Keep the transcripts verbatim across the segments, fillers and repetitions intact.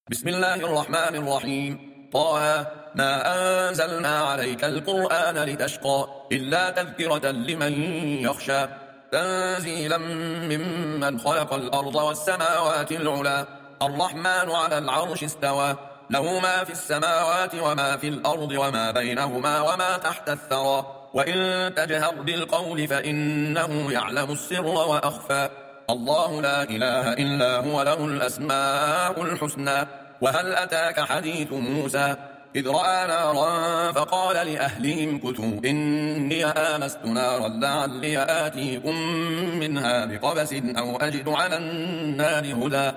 بسم الله الرحمن الرحيم. طه ما أنزلنا عليك القرآن لتشقى إلا تذكرة لمن يخشى تنزيلا ممن خلق الأرض والسماوات العلى الرحمن على العرش استوى له ما في السماوات وما في الأرض وما بينهما وما تحت الثرى وإن تجهر بالقول فإنه يعلم السر وأخفى الله لا إله إلا هو له الأسماء الحسنى. وهل أتاك حديث موسى إذ رأى نارا فقال لأهلهم كثوا إني آنست نارا لعلي آتيكم منها بقبس أو أجد على النار هدى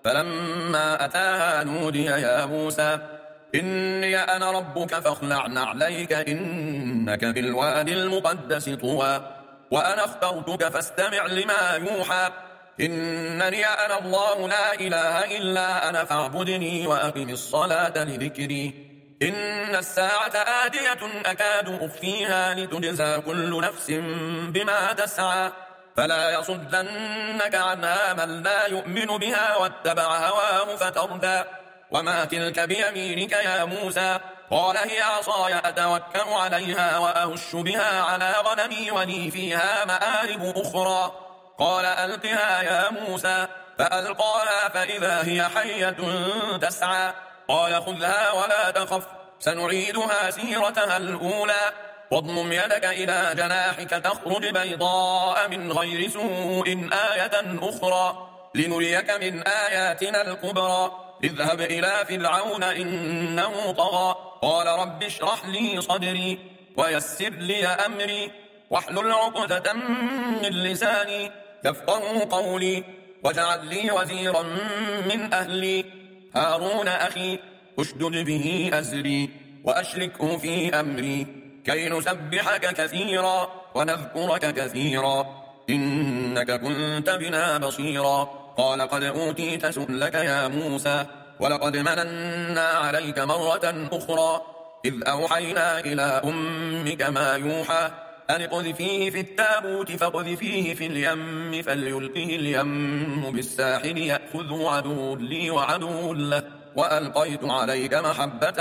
فلما أتاها نودي يا موسى إني أنا ربك فاخلع نعليك إنك بالوادي المقدس طوى وأنا اخترتك فاستمع لما يوحى إنني أنا الله لا إله إلا أنا فاعبدني وأقم الصلاة لذكري إن الساعة آتية أكاد أخفيها لتجزى كل نفس بما تسعى فلا يصدنك عنها من لا يؤمن بها واتبع هواه فتردى وما تلك بيمينك يا موسى قال هي عصاي أتوكل عليها وأهش بها على غنمي ولي فيها مآرب أخرى قال ألقها يا موسى فألقاها فإذا هي حية تسعى قال خذها ولا تخف سنعيدها سيرتها الأولى واضمم يدك إلى جناحك تخرج بيضاء من غير سوء آية أخرى لنريك من آياتنا الكبرى اذهب إلى فرعون إنه طغى قال رب اشرح لي صدري ويسر لي أمري واحلل عقدة من لساني يفقهوا قولي واجعل لي وزيرا من أهلي هارون أخي اشدد به أزري وأشركه في أمري كي نسبحك كثيرا ونذكرك كثيرا إنك كنت بنا بصيرا قال قد أوتيت سؤلك يا موسى ولقد مننا عليك مرة أخرى إذ أوحينا إلى أمك ما يوحى أن اقذفيه في التابوت فاقذفيه في اليم فليلقه اليم بالساحل يأخذه عدو لي وعدو له وألقيت عليك محبة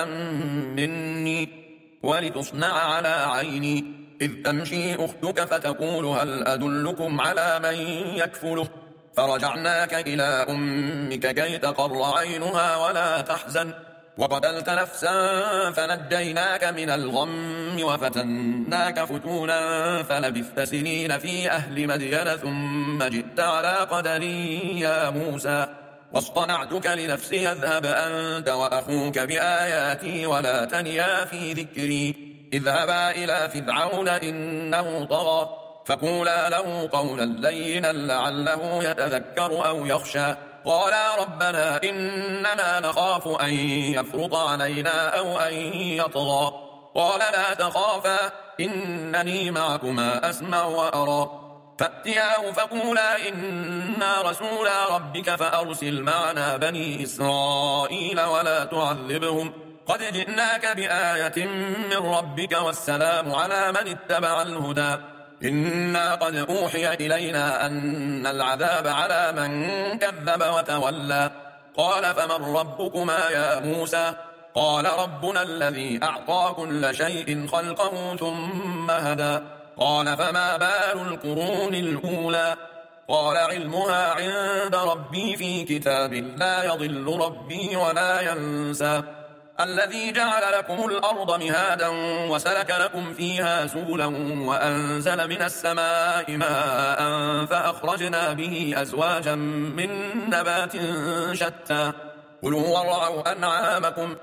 مني ولتصنع على عيني إذ تمشي أختك فتقول هل أدلكم على من يكفله فرجعناك إلى أمك كي تقر عينها ولا تحزن وقتلت نفسا فنجيناك من الغم وفتناك فتونا فلبثت سنين في أهل مدين ثم جئت على قدري يا موسى واصطنعتك لنفسي اذهب أنت وأخوك بآياتي ولا تنيا في ذكري اذهبا إلى فرعون إنه طغى فقولا له قولا لينا لعله يتذكر أو يخشى قالا ربنا إننا نخاف أن يفرط علينا أو أن يطغى قال لا تخافا إنني معكما أسمع وأرى فأتياه فقولا إنا رسولا ربك فأرسل معنا بني إسرائيل ولا تعذبهم قد جئناك بآية من ربك والسلام على من اتبع الهدى إنا قد أوحي إلينا أن العذاب على من كذب وتولى قال فمن ربكما يا موسى قال ربنا الذي أعطى كل شيء خلقه ثم هدى قال فما بال القرون الأولى قال علمها عند ربي في كتاب لا يضل ربي ولا ينسى الذي جعل لكم الأرض مهادا وسلك لكم فيها سبلا وأنزل من السماء ماء فأخرجنا به أزواجا من نبات شتى كلوا وارعوا أنعامكم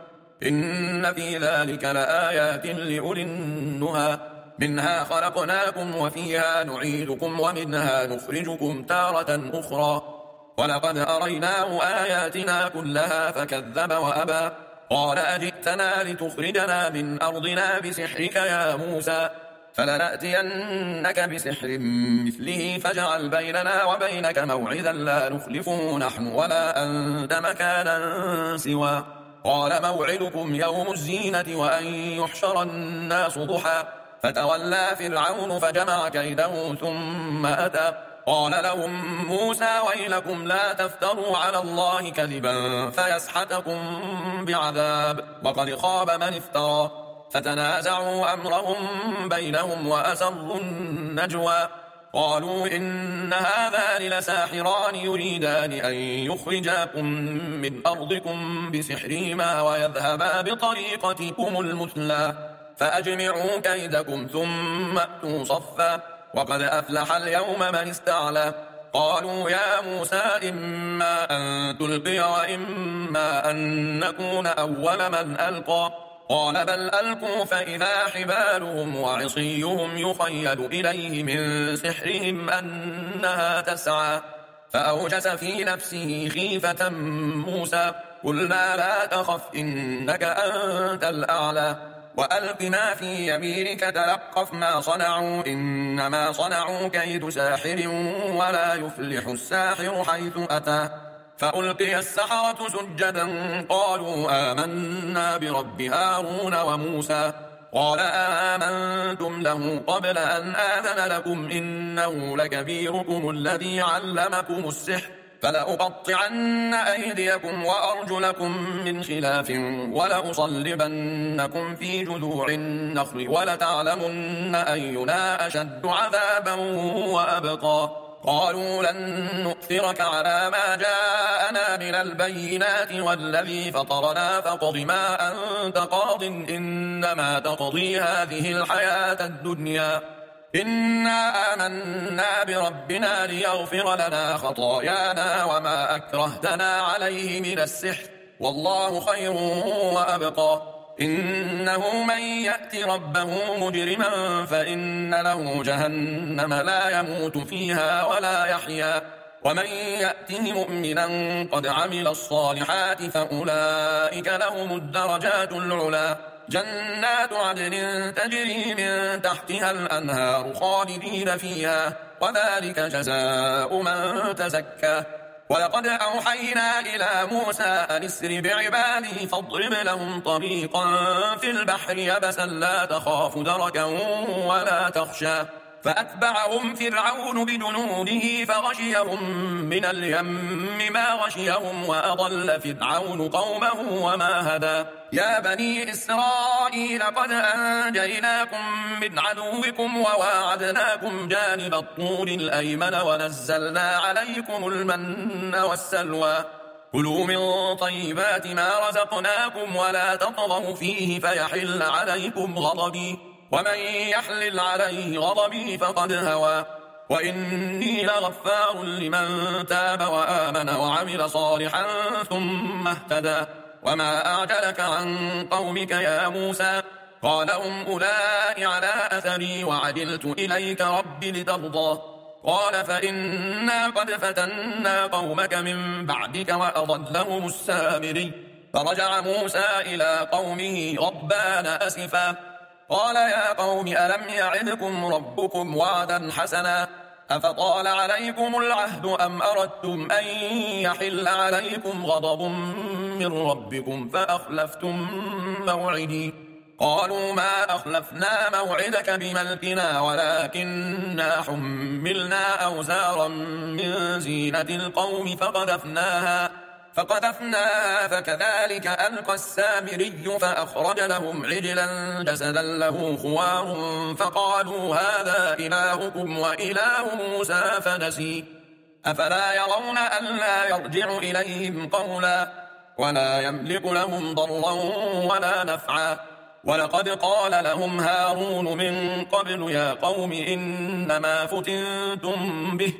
إن في ذلك لآيات لأولي النهى منها خلقناكم وفيها نعيدكم ومنها نخرجكم تارة أخرى ولقد أريناه آياتنا كلها فكذب وأبى قال أجئتنا لتخرجنا من أرضنا بسحرك يا موسى فلنأتينك بسحر مثله فاجعل بيننا وبينك موعدا لا نخلفه نحن ولا أنت مكانا سوى قال موعدكم يوم الزينة وأن يحشر الناس ضحى فتولى فرعون فجمع كيده ثم أتى قال لهم موسى ويلكم لا تفتروا على الله كذبا فيسحتكم بعذاب وقد خاب من افترى. فتنازعوا أمرهم بينهم وأسروا النجوى قالوا إن هذان لساحران يريدان أن يخرجاكم من أرضكم بسحرهما ويذهبا بطريقتكم المثلى فأجمعوا كيدكم ثم أتوا صفا وقد أفلح اليوم من استعلى. قالوا يا موسى إما أن تلقي وإما أن نكون أول من ألقى قال بل ألقوا فإذا حبالهم وعصيهم يخيل إليه من سحرهم أنها تسعى. فأوجس في نفسه خيفة موسى قلنا لا تخف إنك أنت الأعلى وألق ما في يمينك تلقف ما صنعوا إنما صنعوا كيد ساحر ولا يفلح الساحر حيث أتى. فألقي السحرة سجدا قالوا آمنا برب هارون وموسى قال آمنتم له قبل أن آذن لكم إنه لكبيركم الذي علمكم السحر فلأقطعن أيديكم وأرجلكم من خلاف ولأصلبنكم في جذوع النخل ولتعلمن أينا أشد عذابا وأبقى. قالوا لن نؤثرك على ما جاءنا من البينات والذي فطرنا فاقض ما أنت قاض إنما تقضي هذه الحياة الدنيا إنا آمنا بربنا ليغفر لنا خطايانا وما أكرهتنا عليه من السحر والله خير وأبقى. إنه من يأت ربه مجرما فإن له جهنم لا يموت فيها ولا يحيا ومن يأته مؤمنا قد عمل الصالحات فأولئك لهم الدرجات العلا جنات عدن تجري من تحتها الأنهار خالدين فيها وذلك جزاء من تزكى. ولقد أوحينا إلى موسى أن اسر بعبادي فاضرب لهم طريقا في البحر يبسا لا تخاف دركا ولا تخشى. فأتبعهم فرعون بجنوده فغشيهم من اليم ما غشيهم وأضل فرعون قومه وما هدى. يا بني إسرائيل قد أنجيناكم من عدوكم وواعدناكم جانب الطور الأيمن ونزلنا عليكم المن والسلوى كلوا من طيبات ما رزقناكم ولا تطغوا فيه فيحل عليكم غضبي ومن يحلل عليه غضبي فقد هوى وإني لغفار لمن تاب وآمن وعمل صالحا ثم اهتدى. وما أعجلك عن قومك يا موسى قال هم أولئك على أثري وعجلت إليك رب لترضى قال فإنا قد فتنا قومك من بعدك وأضلهم السامري. فرجع موسى إلى قومه غضبان أسفا قال يا قوم ألم يعدكم ربكم وعدا حسنا أفطال عليكم العهد أم أردتم أن يحل عليكم غضب من ربكم فأخلفتم موعدي قالوا ما أخلفنا موعدك بملكنا ولكننا حملنا أوزارا من زينة القوم فقذفناها فقذفناها فكذلك ألقى السامري فأخرج لهم عجلا جسدا له خوار فقالوا هذا إلهكم وإله موسى فنسي أفلا يرون ألا يرجع إليهم قولا ولا يملك لهم ضرا ولا نفعا. ولقد قال لهم هارون من قبل يا قوم إنما فتنتم به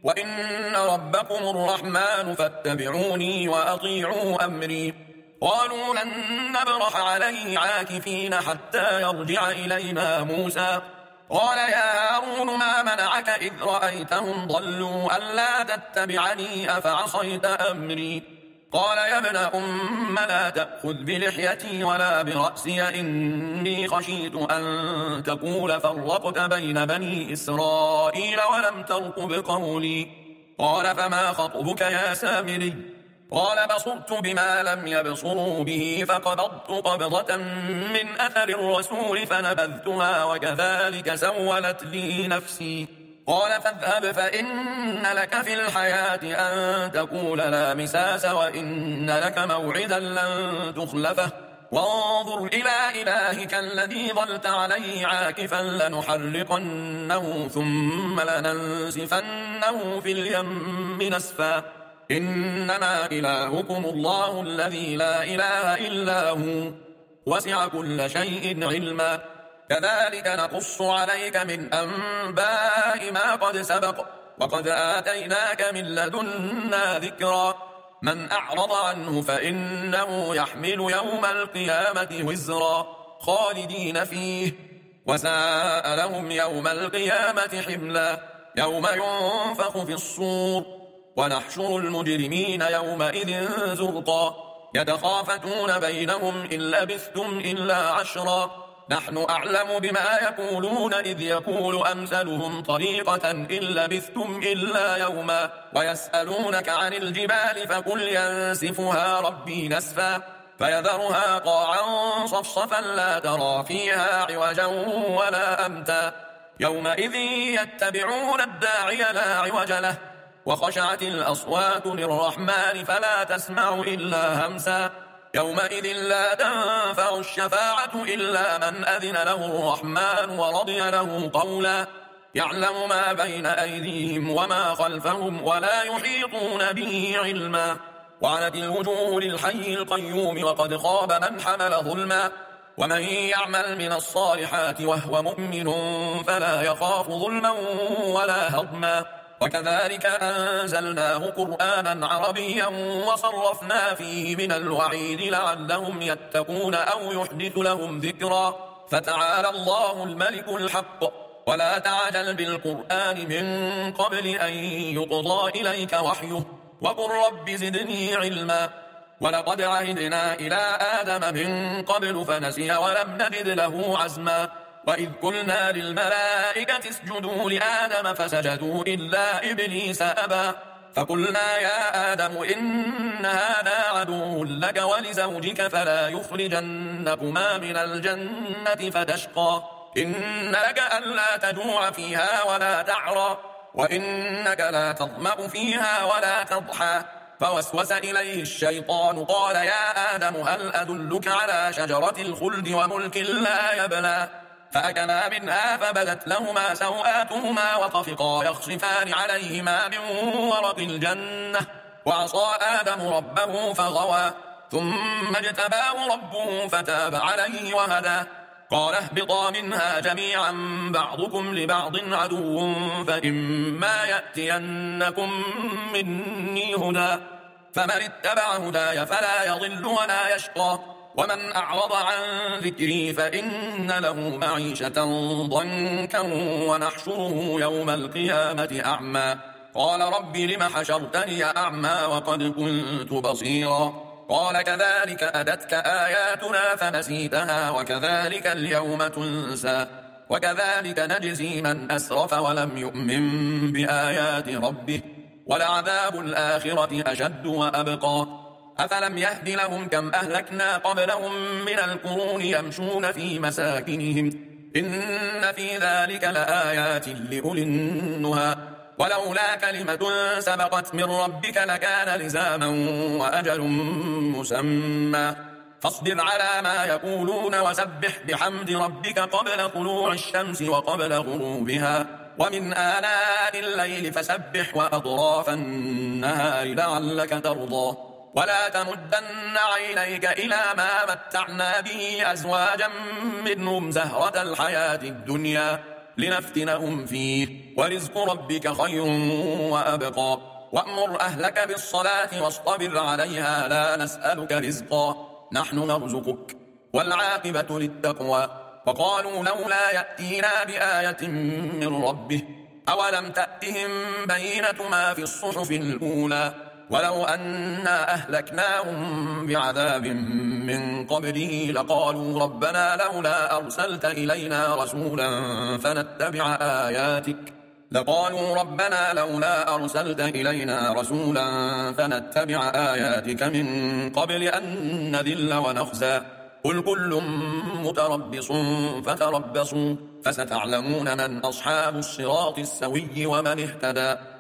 وإن ربكم الرحمن فاتبعوني وأطيعوا أمري. قالوا لن نبرح عليه عاكفين حتى يرجع إلينا موسى قال يا هارون ما منعك إذ رأيتهم ضلوا ألا تتبعني أفعصيت أمري قال يا ابن أم لا تأخذ بلحيتي ولا برأسي إني خشيت أن تقول فرقت بين بني إسرائيل ولم ترقب قولي قال فما خطبك يا سامري قال بصرت بما لم يبصروا به فقبضت قبضة من أثر الرسول فنبذتها وكذلك سولت لي نفسي قال فاذهب فإن لك في الحياة أن تقول لا مساس وإن لك موعدا لن تخلفه وانظر إلى إلهك الذي ظلت عليه عاكفا لنحرقنه ثم لننسفنه في اليم نسفا إنما إلهكم الله الذي لا إله إلا هو وسع كل شيء علما كذلك نقص عليك من أنباء ما قد سبق وقد آتيناك من لدنا ذكرا من أعرض عنه فإنه يحمل يوم القيامة وزرا خالدين فيه وساء لهم يوم القيامة حملا يوم ينفخ في الصور ونحشر المجرمين يومئذ زرقا يتخافتون بينهم إن لبثتم إلا عشرا نحن أعلم بما يقولون إذ يقول أمثلهم طريقة إن لبثتم إلا يوما ويسألونك عن الجبال فقل ينسفها ربي نسفا فيذرها قاعا صفصفا لا ترى فيها عوجا ولا أمتا يومئذ يتبعون الداعي لا عوج له وخشعت الأصوات للرحمن فلا تسمع إلا همسا يومئذ لا تنفع الشفاعة إلا من أذن له الرحمن ورضي له قولا يعلم ما بين أيديهم وما خلفهم ولا يحيطون به علما وعنت الوجوه للحي القيوم وقد خاب من حمل ظلما ومن يعمل من الصالحات وهو مؤمن فلا يخاف ظلما ولا هضما وكذلك أنزلناه قرآنا عربيا وصرفنا فيه من الوعيد لعلهم يتقون أو يحدث لهم ذكرا فتعالى الله الملك الحق ولا تعجل بالقرآن من قبل أن يقضى إليك وحيه وقل رب زدني علما ولقد عهدنا إلى آدم من قبل فنسي ولم نجد له عزما وإذ قلنا للملائكة اسجدوا لآدم فسجدوا إلا إبليس أبى فقلنا يا آدم إن هذا عدو لك ولزوجك فلا يخرجنكما من الجنة فتشقى إن لك ألا تجوع فيها ولا تعرى وإنك لا تظمأ فيها ولا تضحى فوسوس إليه الشيطان قال يا آدم هل أدلك على شجرة الخلد وملك لا يبلى فأكلا منها فبدت لهما سوآتهما وطفقا يخصفان عليهما من ورق الجنة وعصى آدم ربه فغوى ثم اجتباه ربه فتاب عليه وهدى قال اهبطا منها جميعا بعضكم لبعض عدو فإما يأتينكم مني هدى فمن اتبع هداي فلا يضل ولا يشقى ومن أعرض عن ذكري فإن له معيشة ضنكا ونحشره يوم القيامة أعمى قال رب لم حشرتني أعمى وقد كنت بصيرا قال كذلك أتتك آياتنا فنسيتها وكذلك اليوم تنسى وكذلك نجزي من أسرف ولم يؤمن بآيات ربه ولعذاب الآخرة أشد وأبقى أفلم يهد لهم كم أهلكنا قبلهم من القرون يمشون في مساكنهم إن في ذلك لآيات لأولي النهى ولولا كلمة سبقت من ربك لكان لزاما وأجل مسمى فاصبر على ما يقولون وسبح بحمد ربك قبل طلوع الشمس وقبل غروبها ومن آناء الليل فسبح وأطراف النهار لعلك ترضى ولا تمدن عينيك إلى ما متعنا به أزواجا منهم زهرة الحياة الدنيا لنفتنهم فيه ورزق ربك خير وأبقى وأمر أهلك بالصلاة واصطبر عليها لا نسألك رزقا نحن نرزقك والعاقبة للتقوى وقالوا لولا يأتينا بآية من ربه أولم تأتهم بينة ما في الصحف الأولى ولو أنا أهلكناهم بعذاب من قبله لقالوا ربنا لولا أرسلت إلينا رسولا فنتبع آياتك لقالوا ربنا لولا أرسلت إلينا رسولا فنتبع آياتك من قبل أن نذل ونخزى قل كل متربص فتربصوا فستعلمون من أصحاب الصراط السوي ومن اهتدى.